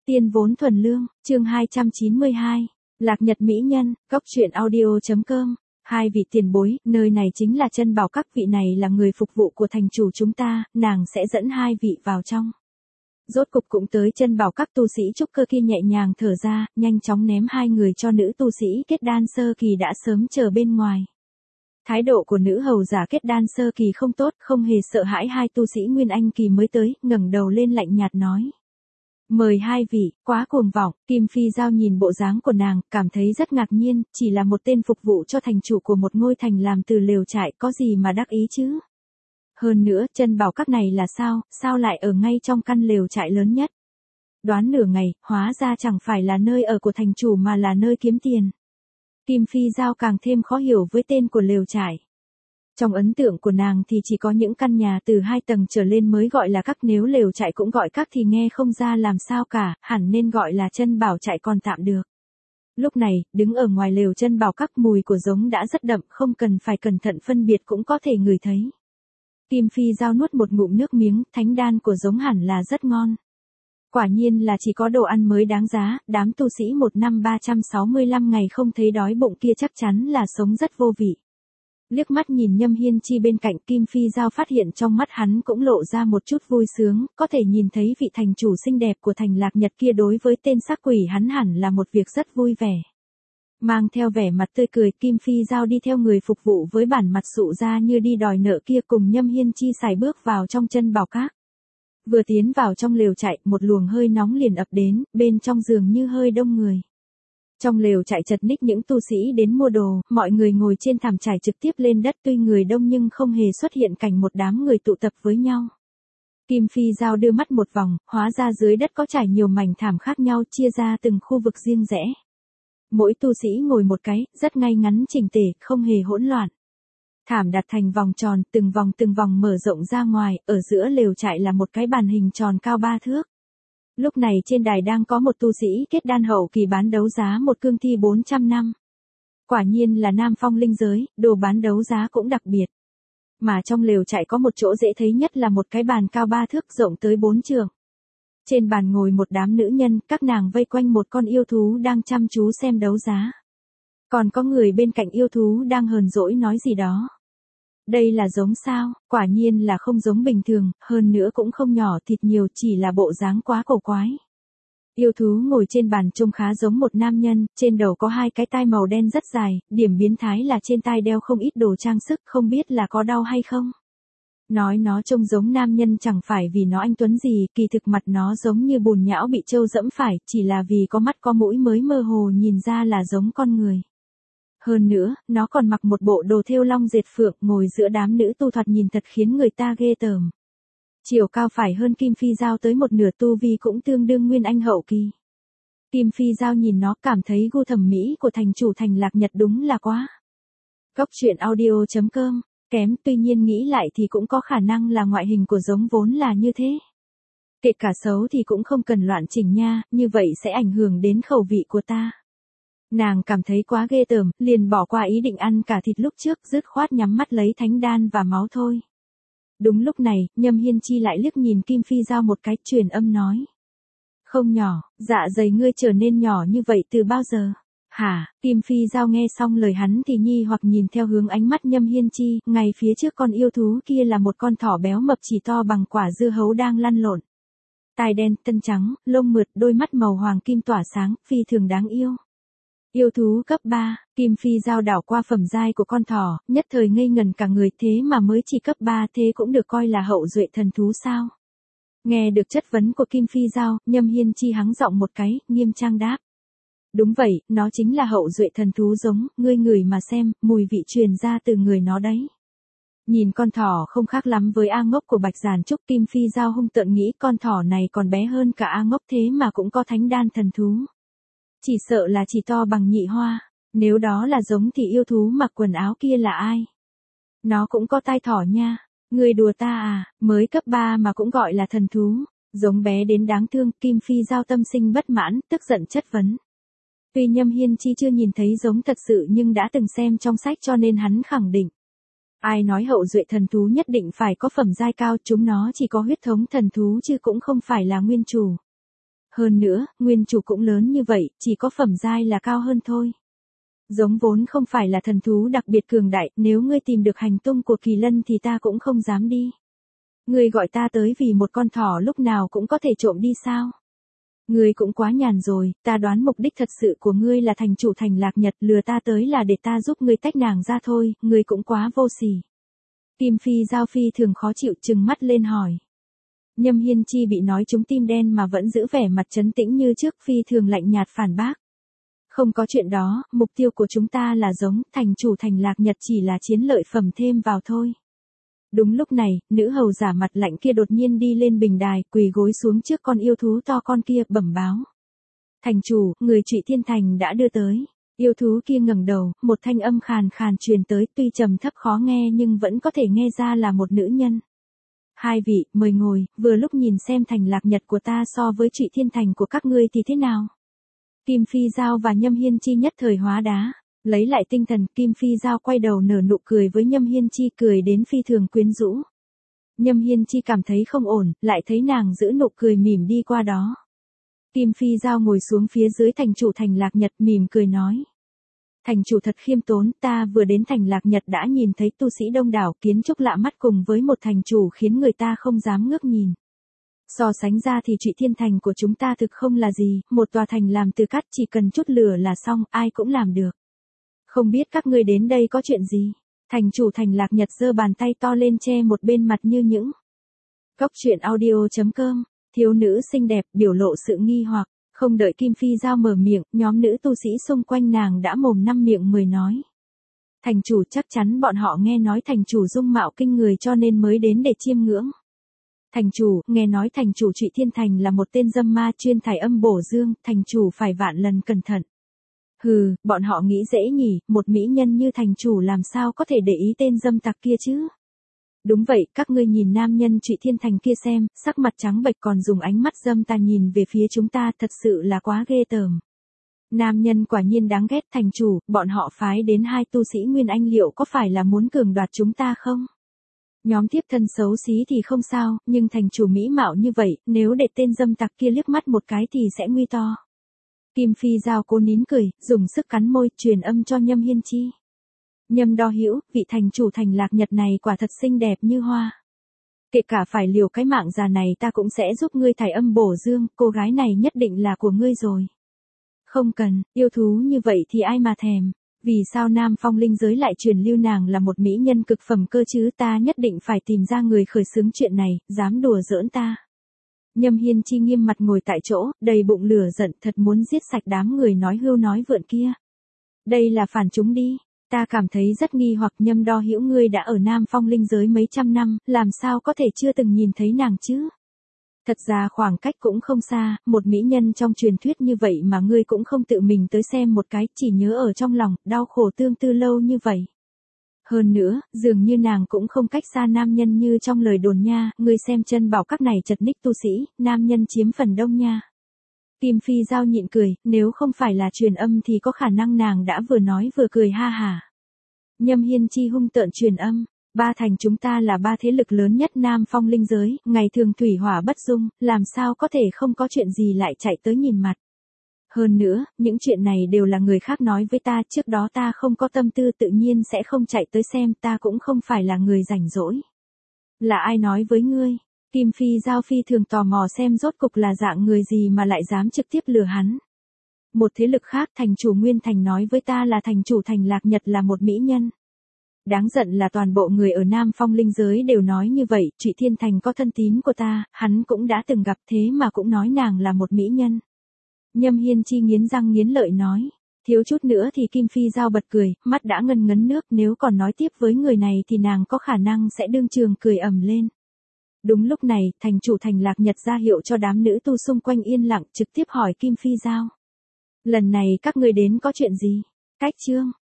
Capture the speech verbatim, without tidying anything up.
Tiên vốn thuần lương, chương hai trăm chín mươi hai. Lạc Nhật mỹ nhân, góc truyện audio.com. Hai vị tiền bối, nơi này chính là chân bảo các, vị này là người phục vụ của thành chủ chúng ta, nàng sẽ dẫn hai vị vào trong. Rốt cục cũng tới chân bảo các, tu sĩ trúc cơ kia nhẹ nhàng thở ra, nhanh chóng ném hai người cho nữ tu sĩ kết đan sơ kỳ đã sớm chờ bên ngoài. Thái độ của nữ hầu giả kết đan sơ kỳ không tốt, không hề sợ hãi hai tu sĩ nguyên anh kỳ mới tới, ngẩng đầu lên lạnh nhạt nói. Mời hai vị, quá cuồng vọng. Kim Phi Giao nhìn bộ dáng của nàng, cảm thấy rất ngạc nhiên, chỉ là một tên phục vụ cho thành chủ của một ngôi thành làm từ lều trại, có gì mà đắc ý chứ? Hơn nữa, chân bảo các này là sao, sao lại ở ngay trong căn lều trại lớn nhất? Đoán nửa ngày, hóa ra chẳng phải là nơi ở của thành chủ mà là nơi kiếm tiền. Kim Phi Giao càng thêm khó hiểu với tên của lều trại. Trong ấn tượng của nàng thì chỉ có những căn nhà từ hai tầng trở lên mới gọi là các, nếu lều trại cũng gọi các thì nghe không ra làm sao cả, hẳn nên gọi là chân bảo trại còn tạm được. Lúc này, đứng ở ngoài lều chân bảo các, mùi của giống đã rất đậm, không cần phải cẩn thận phân biệt cũng có thể ngửi thấy. Kim Phi Giao nuốt một ngụm nước miếng, thánh đan của giống hẳn là rất ngon. Quả nhiên là chỉ có đồ ăn mới đáng giá, đám tu sĩ một năm ba trăm sáu mươi lăm ngày không thấy đói bụng kia chắc chắn là sống rất vô vị. Liếc mắt nhìn Nhâm Hiên Chi bên cạnh, Kim Phi Giao phát hiện trong mắt hắn cũng lộ ra một chút vui sướng, có thể nhìn thấy vị thành chủ xinh đẹp của thành Lạc Nhật kia đối với tên xác quỷ hắn hẳn là một việc rất vui vẻ. Mang theo vẻ mặt tươi cười, Kim Phi Giao đi theo người phục vụ với bản mặt sụ ra như đi đòi nợ kia cùng Nhâm Hiên Chi sải bước vào trong chân bảo các. Vừa tiến vào trong lều trại, một luồng hơi nóng liền ập đến, bên trong giường như hơi đông người. Trong lều trại chật ních những tu sĩ đến mua đồ, mọi người ngồi trên thảm trải trực tiếp lên đất, tuy người đông nhưng không hề xuất hiện cảnh một đám người tụ tập với nhau. Kim Phi Giao đưa mắt một vòng, hóa ra dưới đất có trải nhiều mảnh thảm khác nhau, chia ra từng khu vực riêng rẽ. Mỗi tu sĩ ngồi một cái, rất ngay ngắn chỉnh tề, không hề hỗn loạn. Thảm đặt thành vòng tròn, từng vòng từng vòng mở rộng ra ngoài, ở giữa lều trại là một cái bàn hình tròn cao ba thước. Lúc này trên đài đang có một tu sĩ kết đan hậu kỳ bán đấu giá một cương thi bốn trăm năm. Quả nhiên là nam phong linh giới, đồ bán đấu giá cũng đặc biệt. Mà trong lều trại có một chỗ dễ thấy nhất là một cái bàn cao ba thước rộng tới bốn trượng. Trên bàn ngồi một đám nữ nhân, các nàng vây quanh một con yêu thú đang chăm chú xem đấu giá. Còn có người bên cạnh yêu thú đang hờn dỗi nói gì đó. Đây là giống sao, quả nhiên là không giống bình thường, hơn nữa cũng không nhỏ thịt nhiều, chỉ là bộ dáng quá cổ quái. Yêu thú ngồi trên bàn trông khá giống một nam nhân, trên đầu có hai cái tai màu đen rất dài, điểm biến thái là trên tai đeo không ít đồ trang sức, không biết là có đau hay không. Nói nó trông giống nam nhân chẳng phải vì nó anh tuấn gì, kỳ thực mặt nó giống như bùn nhão bị trâu dẫm phải, chỉ là vì có mắt có mũi mới mơ hồ nhìn ra là giống con người. Hơn nữa, nó còn mặc một bộ đồ thêu long dệt phượng, ngồi giữa đám nữ tu thoạt nhìn thật khiến người ta ghê tởm. Chiều cao phải hơn Kim Phi Giao tới một nửa, tu vi cũng tương đương nguyên anh hậu kỳ. Kim Phi Giao nhìn nó cảm thấy gu thẩm mỹ của thành chủ thành Lạc Nhật đúng là quá. Góc truyện audio.com, kém, tuy nhiên nghĩ lại thì cũng có khả năng là ngoại hình của giống vốn là như thế. Kể cả xấu thì cũng không cần loạn chỉnh nha, như vậy sẽ ảnh hưởng đến khẩu vị của ta. Nàng cảm thấy quá ghê tởm, liền bỏ qua ý định ăn cả thịt lúc trước, dứt khoát nhắm mắt lấy thánh đan và máu thôi. Đúng lúc này, Nhâm Hiên Chi lại liếc nhìn Kim Phi Giao một cái, truyền âm nói. Không nhỏ, dạ dày ngươi trở nên nhỏ như vậy từ bao giờ? Hả? Kim Phi Giao nghe xong lời hắn thì nghi hoặc nhìn theo hướng ánh mắt Nhâm Hiên Chi, ngay phía trước con yêu thú kia là một con thỏ béo mập chỉ to bằng quả dưa hấu đang lăn lộn. Tai đen, thân trắng, lông mượt, đôi mắt màu hoàng kim tỏa sáng, phi thường đáng yêu. Yêu thú cấp ba, Kim Phi Giao đảo qua phẩm giai của con thỏ, nhất thời ngây ngần cả người, thế mà mới chỉ cấp ba, thế cũng được coi là hậu duệ thần thú sao? Nghe được chất vấn của Kim Phi Giao, Nhâm Hiên Chi hắng giọng một cái, nghiêm trang đáp. Đúng vậy, nó chính là hậu duệ thần thú giống, ngươi ngửi mà xem, mùi vị truyền ra từ người nó đấy. Nhìn con thỏ không khác lắm với A Ngốc của Bạch Giản Trúc, Kim Phi Giao hung tợn nghĩ con thỏ này còn bé hơn cả A Ngốc, thế mà cũng có thánh đan thần thú. Chỉ sợ là chỉ to bằng nhị hoa, nếu đó là giống thì yêu thú mặc quần áo kia là ai? Nó cũng có tai thỏ nha, người đùa ta à, mới cấp ba mà cũng gọi là thần thú, giống bé đến đáng thương. Kim Phi Giao tâm sinh bất mãn, tức giận chất vấn. Tuy Nhâm Hiên Chi chưa nhìn thấy giống thật sự nhưng đã từng xem trong sách cho nên hắn khẳng định. Ai nói hậu duệ thần thú nhất định phải có phẩm giai cao, chúng nó chỉ có huyết thống thần thú chứ cũng không phải là nguyên chủ. Hơn nữa, nguyên chủ cũng lớn như vậy, chỉ có phẩm giai là cao hơn thôi. Giống vốn không phải là thần thú đặc biệt cường đại, nếu ngươi tìm được hành tung của kỳ lân thì ta cũng không dám đi. Ngươi gọi ta tới vì một con thỏ lúc nào cũng có thể trộm đi sao? Ngươi cũng quá nhàn rồi, ta đoán mục đích thật sự của ngươi là thành chủ thành Lạc Nhật, lừa ta tới là để ta giúp ngươi tách nàng ra thôi, ngươi cũng quá vô sỉ. Kim Phi Giao phi thường khó chịu trừng mắt lên hỏi. Nhâm Hiên Chi bị nói trúng tim đen mà vẫn giữ vẻ mặt trấn tĩnh như trước, phi thường lạnh nhạt phản bác. Không có chuyện đó, mục tiêu của chúng ta là giống, thành chủ thành Lạc Nhật chỉ là chiến lợi phẩm thêm vào thôi. Đúng lúc này, nữ hầu giả mặt lạnh kia đột nhiên đi lên bình đài, quỳ gối xuống trước con yêu thú to con kia, bẩm báo. Thành chủ, người Trụy Thiên Thành đã đưa tới. Yêu thú kia ngẩng đầu, một thanh âm khàn khàn truyền tới, tuy trầm thấp khó nghe nhưng vẫn có thể nghe ra là một nữ nhân. Hai vị, mời ngồi, vừa lúc nhìn xem thành Lạc Nhật của ta so với Trụy Thiên Thành của các ngươi thì thế nào. Kim Phi Giao và Nhâm Hiên Chi nhất thời hóa đá. Lấy lại tinh thần, Kim Phi Giao quay đầu nở nụ cười với Nhâm Hiên Chi, cười đến phi thường quyến rũ. Nhâm Hiên Chi cảm thấy không ổn, lại thấy nàng giữ nụ cười mỉm đi qua đó. Kim Phi Giao ngồi xuống phía dưới thành chủ thành Lạc Nhật mỉm cười nói. Thành chủ thật khiêm tốn, ta vừa đến thành Lạc Nhật đã nhìn thấy tu sĩ đông đảo, kiến trúc lạ mắt cùng với một thành chủ khiến người ta không dám ngước nhìn. So sánh ra thì Trụy Thiên Thành của chúng ta thực không là gì, một tòa thành làm từ cát chỉ cần chút lửa là xong, ai cũng làm được. Không biết các ngươi đến đây có chuyện gì? Thành chủ thành Lạc Nhật giơ bàn tay to lên che một bên mặt như những. Cốc truyện audio chấm com, thiếu nữ xinh đẹp biểu lộ sự nghi hoặc, không đợi Kim Phi Giao mở miệng, nhóm nữ tu sĩ xung quanh nàng đã mồm năm miệng mười nói. Thành chủ chắc chắn bọn họ nghe nói thành chủ dung mạo kinh người cho nên mới đến để chiêm ngưỡng. Thành chủ, nghe nói thành chủ Trụy Thiên Thành là một tên dâm ma chuyên thải âm bổ dương, thành chủ phải vạn lần cẩn thận. Hừ, bọn họ nghĩ dễ nhỉ, một mỹ nhân như thành chủ làm sao có thể để ý tên dâm tặc kia chứ? Đúng vậy, các ngươi nhìn nam nhân Trụy Thiên Thành kia xem, sắc mặt trắng bệch còn dùng ánh mắt dâm tà nhìn về phía chúng ta, thật sự là quá ghê tởm. Nam nhân quả nhiên đáng ghét, thành chủ, bọn họ phái đến hai tu sĩ Nguyên Anh liệu có phải là muốn cường đoạt chúng ta không? Nhóm tiếp thân xấu xí thì không sao, nhưng thành chủ mỹ mạo như vậy, nếu để tên dâm tặc kia liếc mắt một cái thì sẽ nguy to. Kim Phi Giao cố nín cười, dùng sức cắn môi, truyền âm cho Nhâm Hiên Chi. Nhâm Đo Hữu, vị thành chủ thành Lạc Nhật này quả thật xinh đẹp như hoa. Kể cả phải liều cái mạng già này ta cũng sẽ giúp ngươi thải âm bổ dương, cô gái này nhất định là của ngươi rồi. Không cần, yêu thú như vậy thì ai mà thèm. Vì sao Nam Phong linh giới lại truyền lưu nàng là một mỹ nhân cực phẩm cơ chứ, ta nhất định phải tìm ra người khởi xướng chuyện này, dám đùa giỡn ta. Nhâm Hiên Chi nghiêm mặt ngồi tại chỗ, đầy bụng lửa giận, thật muốn giết sạch đám người nói hưu nói vượn kia. Đây là phản chúng đi, ta cảm thấy rất nghi hoặc. Nhâm Đo Hữu ngươi đã ở Nam Phong linh giới mấy trăm năm, làm sao có thể chưa từng nhìn thấy nàng chứ? Thật ra khoảng cách cũng không xa, một mỹ nhân trong truyền thuyết như vậy mà ngươi cũng không tự mình tới xem một cái, chỉ nhớ ở trong lòng, đau khổ tương tư lâu như vậy. Hơn nữa, dường như nàng cũng không cách xa nam nhân như trong lời đồn nha, ngươi xem chân bảo các này chật ních tu sĩ, nam nhân chiếm phần đông nha. Kim Phi Giao nhịn cười, nếu không phải là truyền âm thì có khả năng nàng đã vừa nói vừa cười ha hả. Nhâm Hiên Chi hung tợn truyền âm. Ba thành chúng ta là ba thế lực lớn nhất Nam Phong linh giới, ngày thường thủy hỏa bất dung, làm sao có thể không có chuyện gì lại chạy tới nhìn mặt. Hơn nữa, những chuyện này đều là người khác nói với ta, trước đó ta không có tâm tư tự nhiên sẽ không chạy tới xem, ta cũng không phải là người rảnh rỗi. Là ai nói với ngươi? Kim Phi Giao phi thường tò mò xem rốt cục là dạng người gì mà lại dám trực tiếp lừa hắn. Một thế lực khác, thành chủ Nguyên Thành nói với ta là thành chủ thành Lạc Nhật là một mỹ nhân. Đáng giận là toàn bộ người ở Nam Phong linh giới đều nói như vậy, Trụy Thiên Thành có thân tín của ta, hắn cũng đã từng gặp thế mà cũng nói nàng là một mỹ nhân. Nhâm Hiên Chi nghiến răng nghiến lợi nói, thiếu chút nữa thì Kim Phi Giao bật cười, mắt đã ngân ngấn nước, nếu còn nói tiếp với người này thì nàng có khả năng sẽ đương trường cười ầm lên. Đúng lúc này, thành chủ thành Lạc Nhật ra hiệu cho đám nữ tu xung quanh yên lặng, trực tiếp hỏi Kim Phi Giao. Lần này các ngươi đến có chuyện gì? Cách chương.